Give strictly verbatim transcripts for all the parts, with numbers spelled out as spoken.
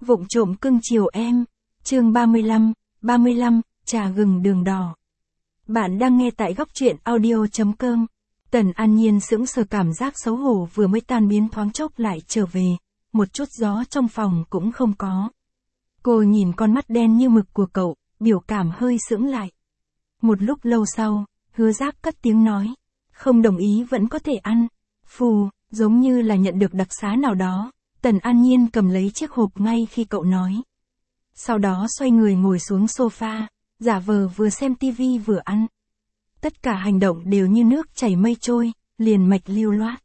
Vụng trộm cưng chiều em. Chương ba mươi lăm, ba mươi lăm, trà gừng đường đỏ. Bạn đang nghe tại góc truyện audio chấm com. Tần An Nhiên sững sờ, cảm giác xấu hổ vừa mới tan biến thoáng chốc lại trở về, một chút gió trong phòng cũng không có. Cô nhìn con mắt đen như mực của cậu, biểu cảm hơi sững lại. Một lúc lâu sau, Hứa Giác cất tiếng nói, không đồng ý vẫn có thể ăn. Phù, giống như là nhận được đặc xá nào đó, Tần An Nhiên cầm lấy chiếc hộp ngay khi cậu nói. Sau đó xoay người ngồi xuống sofa, giả vờ vừa xem tivi vừa ăn. Tất cả hành động đều như nước chảy mây trôi, liền mạch lưu loát.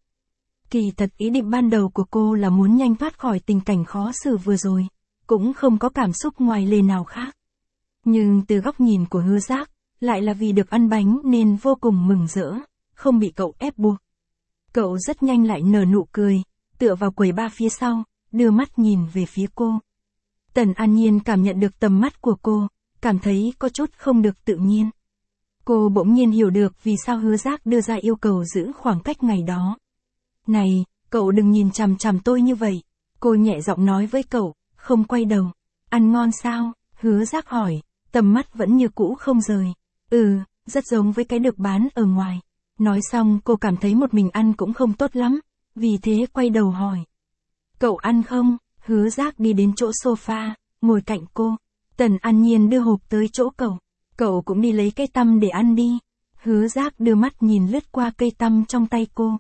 Kỳ thật ý định ban đầu của cô là muốn nhanh thoát khỏi tình cảnh khó xử vừa rồi, cũng không có cảm xúc ngoài lề nào khác. Nhưng từ góc nhìn của Hứa Giác, lại là vì được ăn bánh nên vô cùng mừng rỡ, không bị cậu ép buộc. Cậu rất nhanh lại nở nụ cười, tựa vào quầy bar phía sau, đưa mắt nhìn về phía cô. Tần An Nhiên cảm nhận được tầm mắt của cô, cảm thấy có chút không được tự nhiên. Cô bỗng nhiên hiểu được vì sao Hứa Giác đưa ra yêu cầu giữ khoảng cách ngày đó. Này, cậu đừng nhìn chằm chằm tôi như vậy. Cô nhẹ giọng nói với cậu, không quay đầu. Ăn ngon sao? Hứa Giác hỏi, tầm mắt vẫn như cũ không rời. Ừ, rất giống với cái được bán ở ngoài. Nói xong cô cảm thấy một mình ăn cũng không tốt lắm, vì thế quay đầu hỏi. Cậu ăn không? Hứa Giác đi đến chỗ sofa, ngồi cạnh cô. Tần An Nhiên đưa hộp tới chỗ cậu. Cậu cũng đi lấy cây tăm để ăn đi. Hứa Giác đưa mắt nhìn lướt qua cây tăm trong tay cô.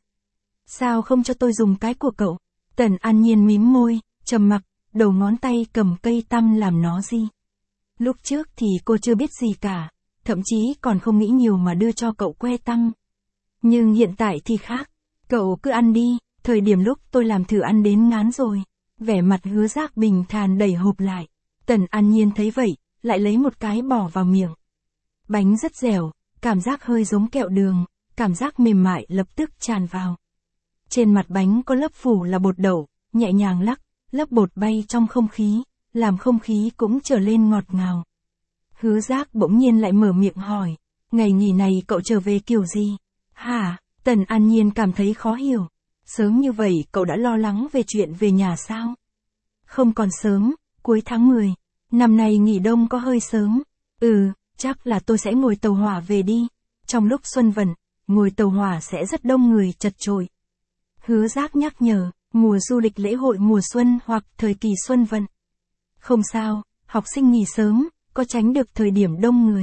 Sao không cho tôi dùng cái của cậu? Tần An Nhiên mím môi, trầm mặc, đầu ngón tay cầm cây tăm làm nó gì. Lúc trước thì cô chưa biết gì cả, thậm chí còn không nghĩ nhiều mà đưa cho cậu que tăm. Nhưng hiện tại thì khác, cậu cứ ăn đi, thời điểm lúc tôi làm thử ăn đến ngán rồi. Vẻ mặt Hứa Giác bình thản đẩy hộp lại. Tần An Nhiên thấy vậy, lại lấy một cái bỏ vào miệng. Bánh rất dẻo, cảm giác hơi giống kẹo đường, cảm giác mềm mại lập tức tràn vào. Trên mặt bánh có lớp phủ là bột đậu, nhẹ nhàng lắc, lớp bột bay trong không khí, làm không khí cũng trở lên ngọt ngào. Hứa Giác bỗng nhiên lại mở miệng hỏi, ngày nghỉ này cậu trở về kiểu gì? Hả? Tần An Nhiên cảm thấy khó hiểu. Sớm như vậy cậu đã lo lắng về chuyện về nhà sao? Không còn sớm, cuối tháng mười. Năm nay nghỉ đông có hơi sớm. Ừ, chắc là tôi sẽ ngồi tàu hỏa về đi. Trong lúc xuân vận, ngồi tàu hỏa sẽ rất đông người chật chội. Hứa Giác nhắc nhở, mùa du lịch lễ hội mùa xuân hoặc thời kỳ xuân vận. Không sao, học sinh nghỉ sớm, có tránh được thời điểm đông người.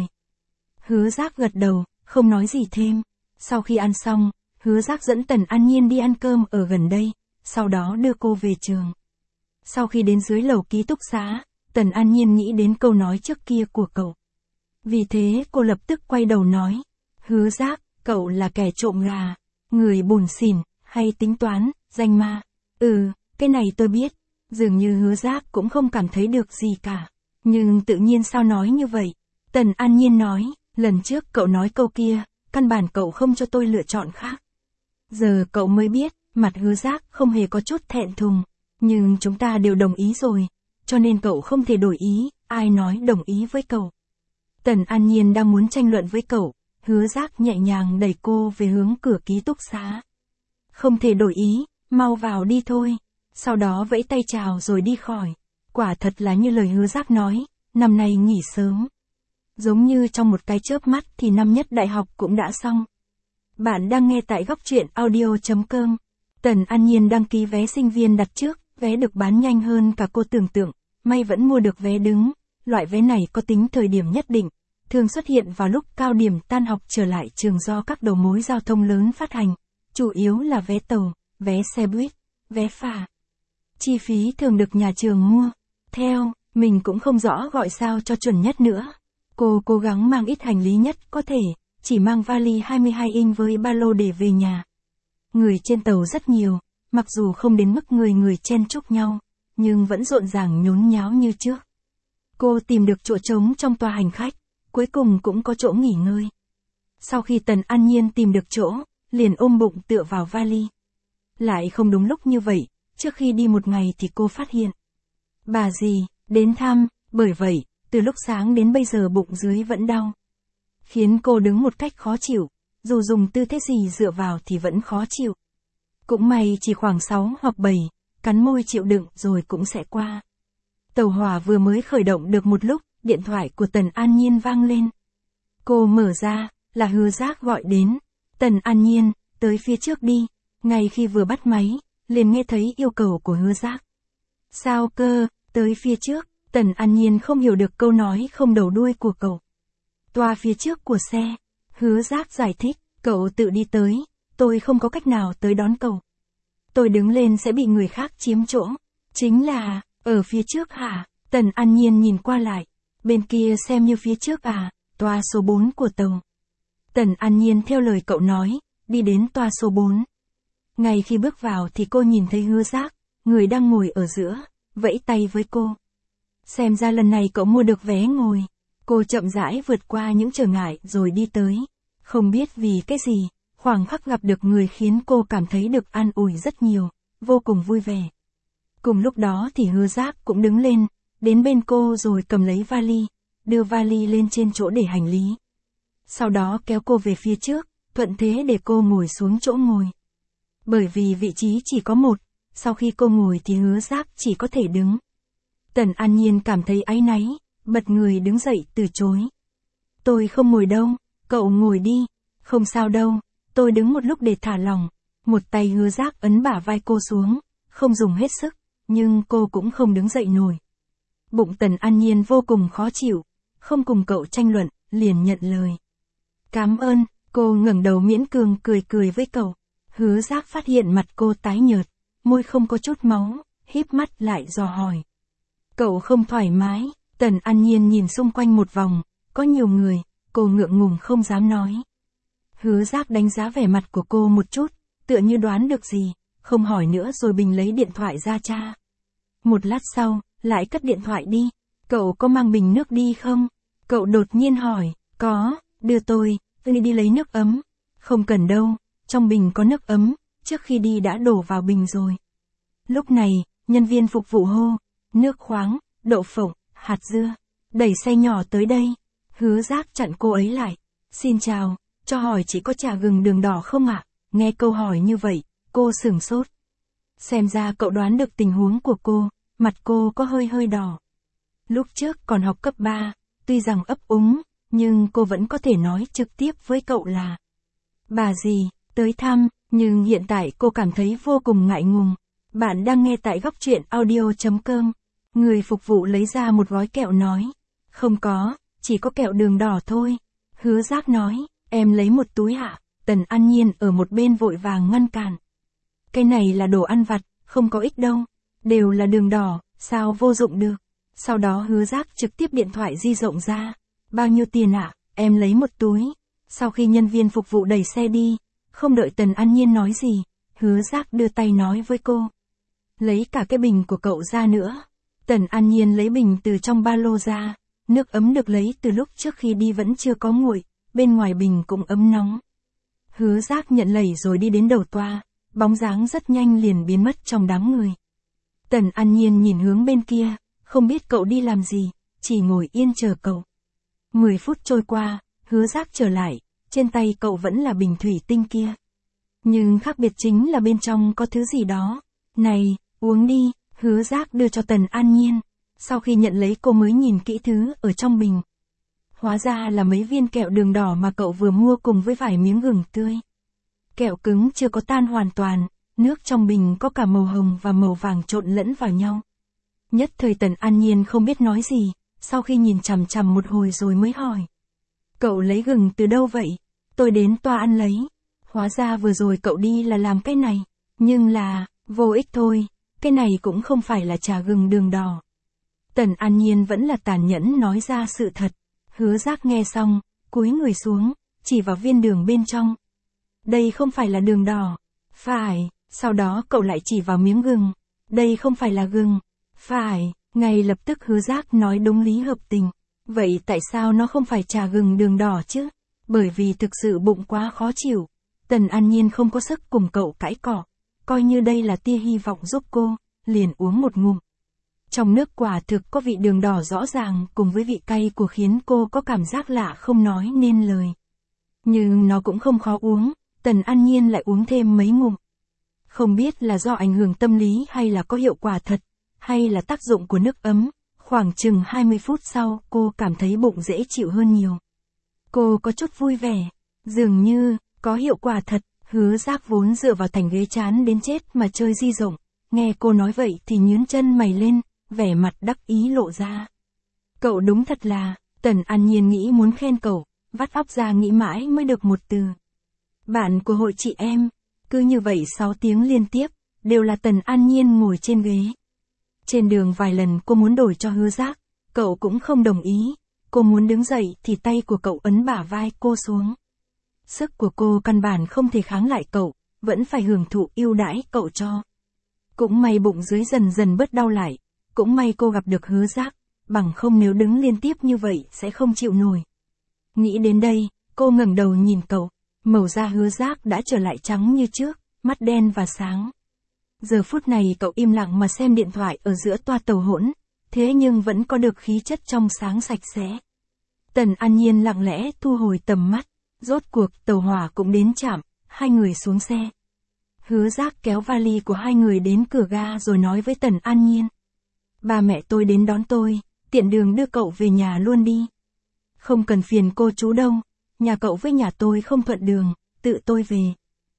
Hứa Giác gật đầu, không nói gì thêm. Sau khi ăn xong, Hứa Giác dẫn Tần An Nhiên đi ăn cơm ở gần đây, sau đó đưa cô về trường. Sau khi đến dưới lầu ký túc xá, Tần An Nhiên nghĩ đến câu nói trước kia của cậu. Vì thế cô lập tức quay đầu nói, Hứa Giác, cậu là kẻ trộm gà, người bủn xỉn, hay tính toán, danh ma. Ừ, cái này tôi biết. Dường như Hứa Giác cũng không cảm thấy được gì cả. Nhưng tự nhiên sao nói như vậy? Tần An Nhiên nói, lần trước cậu nói câu kia, căn bản cậu không cho tôi lựa chọn khác. Giờ cậu mới biết, mặt Hứa Giác không hề có chút thẹn thùng. Nhưng chúng ta đều đồng ý rồi, cho nên cậu không thể đổi ý, ai nói đồng ý với cậu. Tần An Nhiên đang muốn tranh luận với cậu, Hứa Giác nhẹ nhàng đẩy cô về hướng cửa ký túc xá. Không thể đổi ý, mau vào đi thôi. Sau đó vẫy tay chào rồi đi khỏi. Quả thật là như lời Hứa Giác nói, năm nay nghỉ sớm. Giống như trong một cái chớp mắt thì năm nhất đại học cũng đã xong. Bạn đang nghe tại góc truyện audio chấm com. Tần An Nhiên đăng ký vé sinh viên đặt trước, vé được bán nhanh hơn cả cô tưởng tượng, may vẫn mua được vé đứng. Loại vé này có tính thời điểm nhất định, thường xuất hiện vào lúc cao điểm tan học trở lại trường do các đầu mối giao thông lớn phát hành, chủ yếu là vé tàu, vé xe buýt, vé phà. Chi phí thường được nhà trường mua. Theo, mình cũng không rõ gọi sao cho chuẩn nhất nữa. Cô cố gắng mang ít hành lý nhất có thể, chỉ mang vali hai mươi hai inch với ba lô để về nhà. Người trên tàu rất nhiều, mặc dù không đến mức người người chen chúc nhau, nhưng vẫn rộn ràng nhốn nháo như trước. Cô tìm được chỗ trống trong toa hành khách, cuối cùng cũng có chỗ nghỉ ngơi. Sau khi Tần An Nhiên tìm được chỗ, liền ôm bụng tựa vào vali. Lại không đúng lúc như vậy, trước khi đi một ngày thì cô phát hiện. Bà dì, đến thăm, bởi vậy, từ lúc sáng đến bây giờ bụng dưới vẫn đau. Khiến cô đứng một cách khó chịu, dù dùng tư thế gì dựa vào thì vẫn khó chịu. Cũng may chỉ khoảng sáu hoặc bảy, cắn môi chịu đựng rồi cũng sẽ qua. Tàu hỏa vừa mới khởi động được một lúc, điện thoại của Tần An Nhiên vang lên. Cô mở ra, là Hứa Giác gọi đến. Tần An Nhiên, tới phía trước đi. Ngay khi vừa bắt máy, liền nghe thấy yêu cầu của Hứa Giác. Sao cơ, tới phía trước? Tần An Nhiên không hiểu được câu nói không đầu đuôi của cậu. Toa phía trước của xe. Hứa Giác giải thích, cậu tự đi tới, tôi không có cách nào tới đón cậu. Tôi đứng lên sẽ bị người khác chiếm chỗ. Chính là, ở phía trước hả? Tần An Nhiên nhìn qua lại. Bên kia xem như phía trước à, toa số bốn của tàu. Tần An Nhiên theo lời cậu nói, đi đến toa số bốn. Ngay khi bước vào thì cô nhìn thấy Hứa Giác, người đang ngồi ở giữa, vẫy tay với cô. Xem ra lần này cậu mua được vé ngồi. Cô chậm rãi vượt qua những trở ngại rồi đi tới. Không biết vì cái gì, khoảng khắc gặp được người khiến cô cảm thấy được an ủi rất nhiều, vô cùng vui vẻ. Cùng lúc đó thì Hứa Giác cũng đứng lên, đến bên cô rồi cầm lấy vali, đưa vali lên trên chỗ để hành lý. Sau đó kéo cô về phía trước, thuận thế để cô ngồi xuống chỗ ngồi. Bởi vì vị trí chỉ có một, sau khi cô ngồi thì Hứa Giác chỉ có thể đứng. Tần An Nhiên cảm thấy áy náy, bật người đứng dậy từ chối. Tôi không ngồi đâu, cậu ngồi đi, không sao đâu, tôi đứng một lúc để thả lỏng. Một tay Hứa Giác ấn bả vai cô xuống, không dùng hết sức, nhưng cô cũng không đứng dậy nổi. Bụng Tần An Nhiên vô cùng khó chịu, không cùng cậu tranh luận, liền nhận lời. Cảm ơn, cô ngẩng đầu miễn cường cười cười với cậu. Hứa Giác phát hiện mặt cô tái nhợt, môi không có chút máu, híp mắt lại dò hỏi. Cậu không thoải mái? Tần An Nhiên nhìn xung quanh một vòng, có nhiều người, cô ngượng ngùng không dám nói. Hứa Giác đánh giá vẻ mặt của cô một chút, tựa như đoán được gì, không hỏi nữa rồi bình lấy điện thoại ra tra. Một lát sau, lại cất điện thoại đi. Cậu có mang bình nước đi không? Cậu đột nhiên hỏi. Có, đưa tôi, tôi đi lấy nước ấm. Không cần đâu, trong bình có nước ấm, trước khi đi đã đổ vào bình rồi. Lúc này, nhân viên phục vụ hô, nước khoáng, đậu phộng, hạt dưa, đẩy xe nhỏ tới đây. Hứa Giác chặn cô ấy lại. Xin chào, cho hỏi chỉ có trà gừng đường đỏ không ạ? Nghe câu hỏi như vậy, cô sửng sốt. Xem ra cậu đoán được tình huống của cô, mặt cô có hơi hơi đỏ. Lúc trước còn học cấp ba, tuy rằng ấp úng, nhưng cô vẫn có thể nói trực tiếp với cậu là bà gì, tới thăm, nhưng hiện tại cô cảm thấy vô cùng ngại ngùng. Bạn đang nghe tại góc truyện audio chấm com. Người phục vụ lấy ra một gói kẹo nói. Không có, chỉ có kẹo đường đỏ thôi. Hứa Giác nói, em lấy một túi ạ. Tần An Nhiên ở một bên vội vàng ngăn cản. Cái này là đồ ăn vặt, không có ích đâu. Đều là đường đỏ, sao vô dụng được. Sau đó Hứa Giác trực tiếp điện thoại di rộng ra. Bao nhiêu tiền ạ? Em lấy một túi. Sau khi nhân viên phục vụ đẩy xe đi, không đợi Tần An Nhiên nói gì, Hứa Giác đưa tay nói với cô. Lấy cả cái bình của cậu ra nữa. Tần An Nhiên lấy bình từ trong ba lô ra. Nước ấm được lấy từ lúc trước khi đi vẫn chưa có nguội, bên ngoài bình cũng ấm nóng. Hứa Giác nhận lấy rồi đi đến đầu toa, bóng dáng rất nhanh liền biến mất trong đám người. Tần An Nhiên nhìn hướng bên kia, không biết cậu đi làm gì, chỉ ngồi yên chờ cậu. Mười phút trôi qua, Hứa Giác trở lại, trên tay cậu vẫn là bình thủy tinh kia. Nhưng khác biệt chính là bên trong có thứ gì đó. Này, uống đi, Hứa Giác đưa cho Tần An Nhiên. Sau khi nhận lấy cô mới nhìn kỹ thứ ở trong bình. Hóa ra là mấy viên kẹo đường đỏ mà cậu vừa mua cùng với vài miếng gừng tươi. Kẹo cứng chưa có tan hoàn toàn, nước trong bình có cả màu hồng và màu vàng trộn lẫn vào nhau. Nhất thời Tần An Nhiên không biết nói gì, sau khi nhìn chằm chằm một hồi rồi mới hỏi. Cậu lấy gừng từ đâu vậy? Tôi đến toa ăn lấy. Hóa ra vừa rồi cậu đi là làm cái này. Nhưng là, vô ích thôi, cái này cũng không phải là trà gừng đường đỏ. Tần An Nhiên vẫn là tàn nhẫn nói ra sự thật. Hứa Giác nghe xong, cúi người xuống, chỉ vào viên đường bên trong. Đây không phải là đường đỏ. Phải, sau đó cậu lại chỉ vào miếng gừng. Đây không phải là gừng. Phải, ngay lập tức Hứa Giác nói đúng lý hợp tình. Vậy tại sao nó không phải trà gừng đường đỏ chứ? Bởi vì thực sự bụng quá khó chịu. Tần An Nhiên không có sức cùng cậu cãi cọ. Coi như đây là tia hy vọng giúp cô, liền uống một ngụm. Trong nước quả thực có vị đường đỏ rõ ràng cùng với vị cay của khiến cô có cảm giác lạ không nói nên lời. Nhưng nó cũng không khó uống, Tần An Nhiên lại uống thêm mấy ngụm. Không biết là do ảnh hưởng tâm lý hay là có hiệu quả thật, hay là tác dụng của nước ấm, Khoảng chừng hai mươi phút sau, cô cảm thấy bụng dễ chịu hơn nhiều. Cô có chút vui vẻ, dường như, có hiệu quả thật. Hứa Giác vốn dựa vào thành ghế chán đến chết mà chơi di rộng, nghe cô nói vậy thì nhướng chân mày lên, vẻ mặt đắc ý lộ ra. Cậu đúng thật là, Tần An Nhiên nghĩ muốn khen cậu, vắt óc ra nghĩ mãi mới được một từ. Bạn của hội chị em, cứ như vậy sáu tiếng liên tiếp, đều là Tần An Nhiên ngồi trên ghế. Trên đường vài lần cô muốn đổi cho Hứa Giác, cậu cũng không đồng ý, cô muốn đứng dậy thì tay của cậu ấn bả vai cô xuống. Sức của cô căn bản không thể kháng lại cậu, vẫn phải hưởng thụ ưu đãi cậu cho. Cũng may bụng dưới dần dần bớt đau lại, cũng may cô gặp được Hứa Giác, bằng không nếu đứng liên tiếp như vậy sẽ không chịu nổi. Nghĩ đến đây, cô ngẩng đầu nhìn cậu, màu da Hứa Giác đã trở lại trắng như trước, mắt đen và sáng. Giờ phút này cậu im lặng mà xem điện thoại ở giữa toa tàu hỗn, thế nhưng vẫn có được khí chất trong sáng sạch sẽ. Tần An Nhiên lặng lẽ thu hồi tầm mắt, rốt cuộc tàu hỏa cũng đến trạm, hai người xuống xe. Hứa Giác kéo vali của hai người đến cửa ga rồi nói với Tần An Nhiên. Ba mẹ tôi đến đón tôi, tiện đường đưa cậu về nhà luôn đi. Không cần phiền cô chú đâu, nhà cậu với nhà tôi không thuận đường, tự tôi về.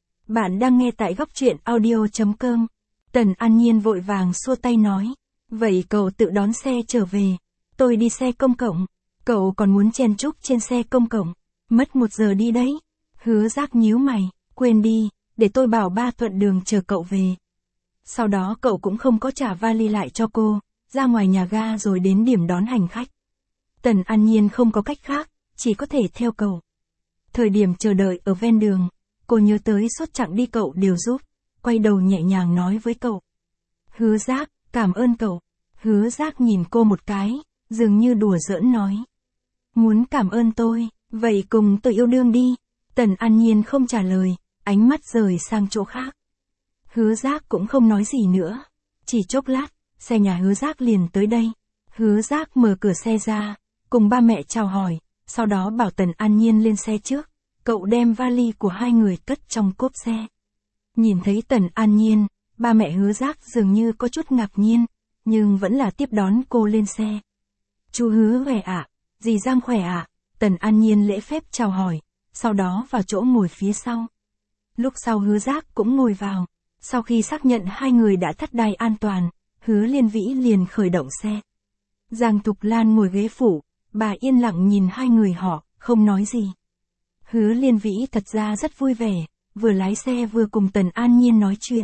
Bạn đang nghe tại góc truyện audio chấm com. Tần An Nhiên vội vàng xua tay nói. Vậy cậu tự đón xe trở về, tôi đi xe công cộng. Cậu còn muốn chen chúc trên xe công cộng, mất một giờ đi đấy. Hứa Giác nhíu mày, quên đi, để tôi bảo ba thuận đường chờ cậu về. Sau đó cậu cũng không có trả vali lại cho cô, ra ngoài nhà ga rồi đến điểm đón hành khách. Tần An Nhiên không có cách khác, chỉ có thể theo cậu. Thời điểm chờ đợi ở ven đường, cô nhớ tới suốt chặng đi cậu đều giúp, quay đầu nhẹ nhàng nói với cậu. Hứa Giác, cảm ơn cậu. Hứa Giác nhìn cô một cái, dường như đùa giỡn nói. Muốn cảm ơn tôi, vậy cùng tôi yêu đương đi. Tần An Nhiên không trả lời, ánh mắt rời sang chỗ khác. Hứa Giác cũng không nói gì nữa. Chỉ chốc lát, xe nhà Hứa Giác liền tới đây. Hứa Giác mở cửa xe ra, cùng ba mẹ chào hỏi, sau đó bảo Tần An Nhiên lên xe trước. Cậu đem vali của hai người cất trong cốp xe. Nhìn thấy Tần An Nhiên, ba mẹ Hứa Giác dường như có chút ngạc nhiên, nhưng vẫn là tiếp đón cô lên xe. Chú Hứa khỏe ạ, dì Giang khỏe ạ. Tần An Nhiên lễ phép chào hỏi, sau đó vào chỗ ngồi phía sau. Lúc sau Hứa Giác cũng ngồi vào. Sau khi xác nhận hai người đã thắt đai an toàn, Hứa Liên Vĩ liền khởi động xe. Giang Thục Lan ngồi ghế phụ, bà yên lặng nhìn hai người họ, không nói gì. Hứa Liên Vĩ thật ra rất vui vẻ, vừa lái xe vừa cùng Tần An Nhiên nói chuyện.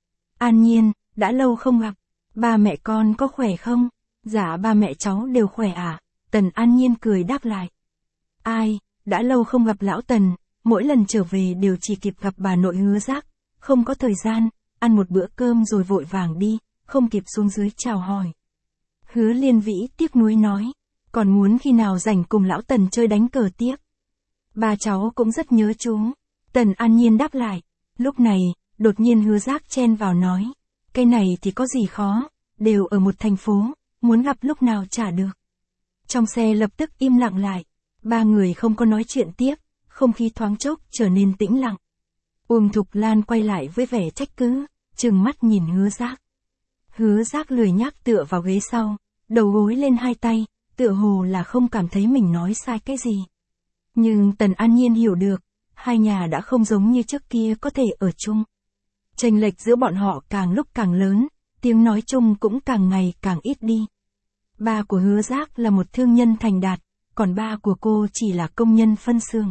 An Nhiên, đã lâu không gặp, ba mẹ con có khỏe không? Dạ ba mẹ cháu đều khỏe à? Tần An Nhiên cười đáp lại. Ai, đã lâu không gặp lão Tần, mỗi lần trở về đều chỉ kịp gặp bà nội Hứa Giác, không có thời gian, ăn một bữa cơm rồi vội vàng đi, không kịp xuống dưới chào hỏi. Hứa Liên Vĩ tiếc nuối nói, còn muốn khi nào rảnh cùng lão Tần chơi đánh cờ tiếp. Ba cháu cũng rất nhớ chú. Tần An Nhiên đáp lại. Lúc này, đột nhiên Hứa Giác chen vào nói. Cái này thì có gì khó, đều ở một thành phố, muốn gặp lúc nào chả được. Trong xe lập tức im lặng lại. Ba người không có nói chuyện tiếp, không khí thoáng chốc trở nên tĩnh lặng. Uông Thục Lan quay lại với vẻ trách cứ, trừng mắt nhìn Hứa Giác. Hứa Giác lười nhác tựa vào ghế sau, đầu gối lên hai tay, tựa hồ là không cảm thấy mình nói sai cái gì. Nhưng Tần An Nhiên hiểu được, hai nhà đã không giống như trước kia có thể ở chung. Chênh lệch giữa bọn họ càng lúc càng lớn, tiếng nói chung cũng càng ngày càng ít đi. Ba của Hứa Giác là một thương nhân thành đạt, còn ba của cô chỉ là công nhân phân xưởng.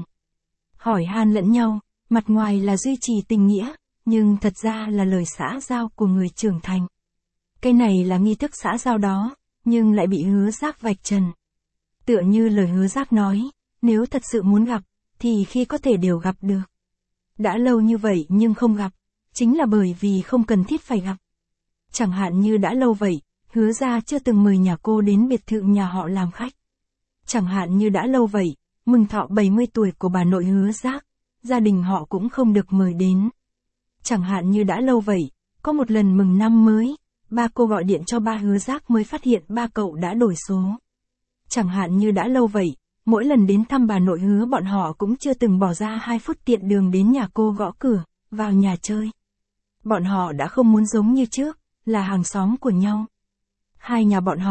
Hỏi han lẫn nhau, mặt ngoài là duy trì tình nghĩa, nhưng thật ra là lời xã giao của người trưởng thành. Cái này là nghi thức xã giao đó, nhưng lại bị Hứa Giác vạch trần. Tựa như lời Hứa Giác nói, nếu thật sự muốn gặp, thì khi có thể đều gặp được. Đã lâu như vậy nhưng không gặp, chính là bởi vì không cần thiết phải gặp. Chẳng hạn như đã lâu vậy, Hứa gia chưa từng mời nhà cô đến biệt thự nhà họ làm khách. Chẳng hạn như đã lâu vậy, mừng thọ bảy mươi tuổi của bà nội Hứa Giác, gia đình họ cũng không được mời đến. Chẳng hạn như đã lâu vậy, có một lần mừng năm mới, ba cô gọi điện cho ba Hứa Giác mới phát hiện ba cậu đã đổi số. Chẳng hạn như đã lâu vậy, mỗi lần đến thăm bà nội Hứa bọn họ cũng chưa từng bỏ ra hai phút tiện đường đến nhà cô gõ cửa, vào nhà chơi. Bọn họ đã không muốn giống như trước, là hàng xóm của nhau. Hai nhà bọn họ,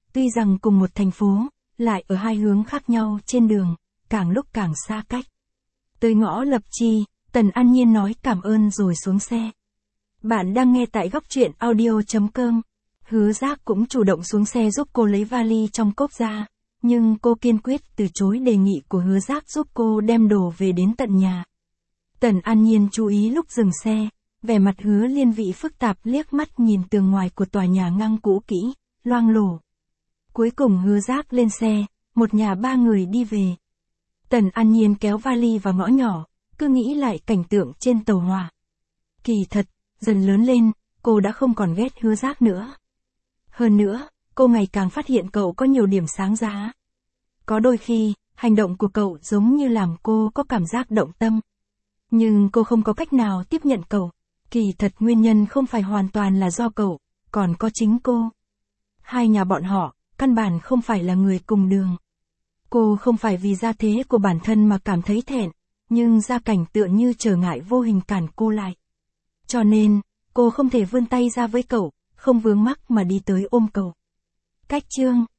Tuy rằng cùng một thành phố, lại ở hai hướng khác nhau trên đường, càng lúc càng xa cách. Tới ngõ Lập Chi, Tần An Nhiên nói cảm ơn rồi xuống xe. Bạn đang nghe tại góc truyện audio chấm com. Hứa Giác cũng chủ động xuống xe giúp cô lấy vali trong cốp ra, nhưng cô kiên quyết từ chối đề nghị của Hứa Giác giúp cô đem đồ về đến tận nhà. Tần An Nhiên chú ý lúc dừng xe, vẻ mặt Hứa Liên Vị phức tạp liếc mắt nhìn tường ngoài của tòa nhà ngăn cũ kỹ, loang lổ. Cuối cùng Hứa Giác lên xe, một nhà ba người đi về. Tần An Nhiên kéo vali vào ngõ nhỏ, cứ nghĩ lại cảnh tượng trên tàu hỏa. Kỳ thật, dần lớn lên, cô đã không còn ghét Hứa Giác nữa. Hơn nữa, cô ngày càng phát hiện cậu có nhiều điểm sáng giá. Có đôi khi, hành động của cậu giống như làm cô có cảm giác động tâm. Nhưng cô không có cách nào tiếp nhận cậu. Kỳ thật nguyên nhân không phải hoàn toàn là do cậu, còn có chính cô. Hai nhà bọn họ, căn bản không phải là người cùng đường. Cô không phải vì gia thế của bản thân mà cảm thấy thẹn, nhưng gia cảnh tựa như trở ngại vô hình cản cô lại. Cho nên, cô không thể vươn tay ra với cậu, không vướng mắc mà đi tới ôm cậu. Cách chương